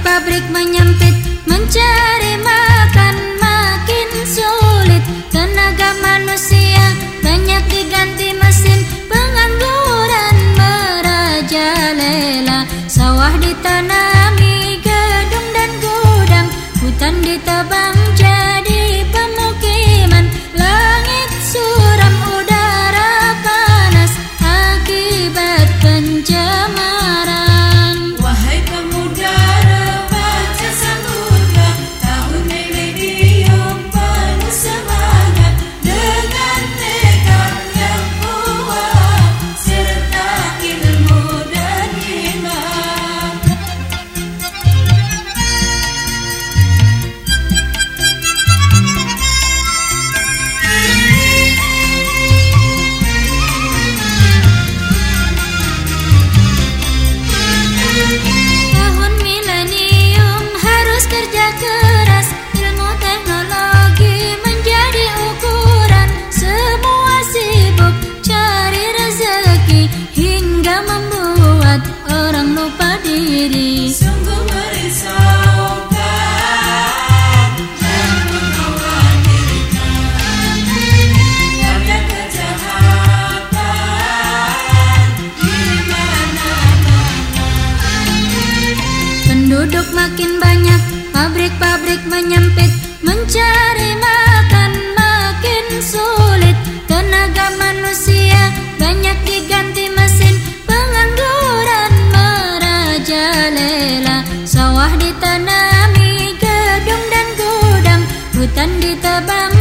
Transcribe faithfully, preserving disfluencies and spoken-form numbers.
Pabrik-pabrik menyempit, mencari makan makin sulit. Tenaga manusia banyak diganti mesin, pengangguran merajalela. Sawah ditanami gedung dan gudang, hutan ditebang jadi pemukiman. Langit suram, udara panas akibat pencemaran. Wahai pemuda remaja samudra, tahun milenium penuh semangat. Dengan tekad yang kuat serta ilmu dan iman, tahun milenium harus kerja keras, ilmu teknologi menjadi ukuran. Semua sibuk cari rezeki hingga membuat orang lupa diri. sungguh merisaukan dan mengkhawatirkan. Ada kejahatan di mana-mana. Penduduk makin banyak, pabrik-pabrik menyempit, mencari makan makin sulit. Tenaga manusia banyak diganti mesin, pengangguran merajalela. Sawah ditanami gedung dan gudang, hutan ditebang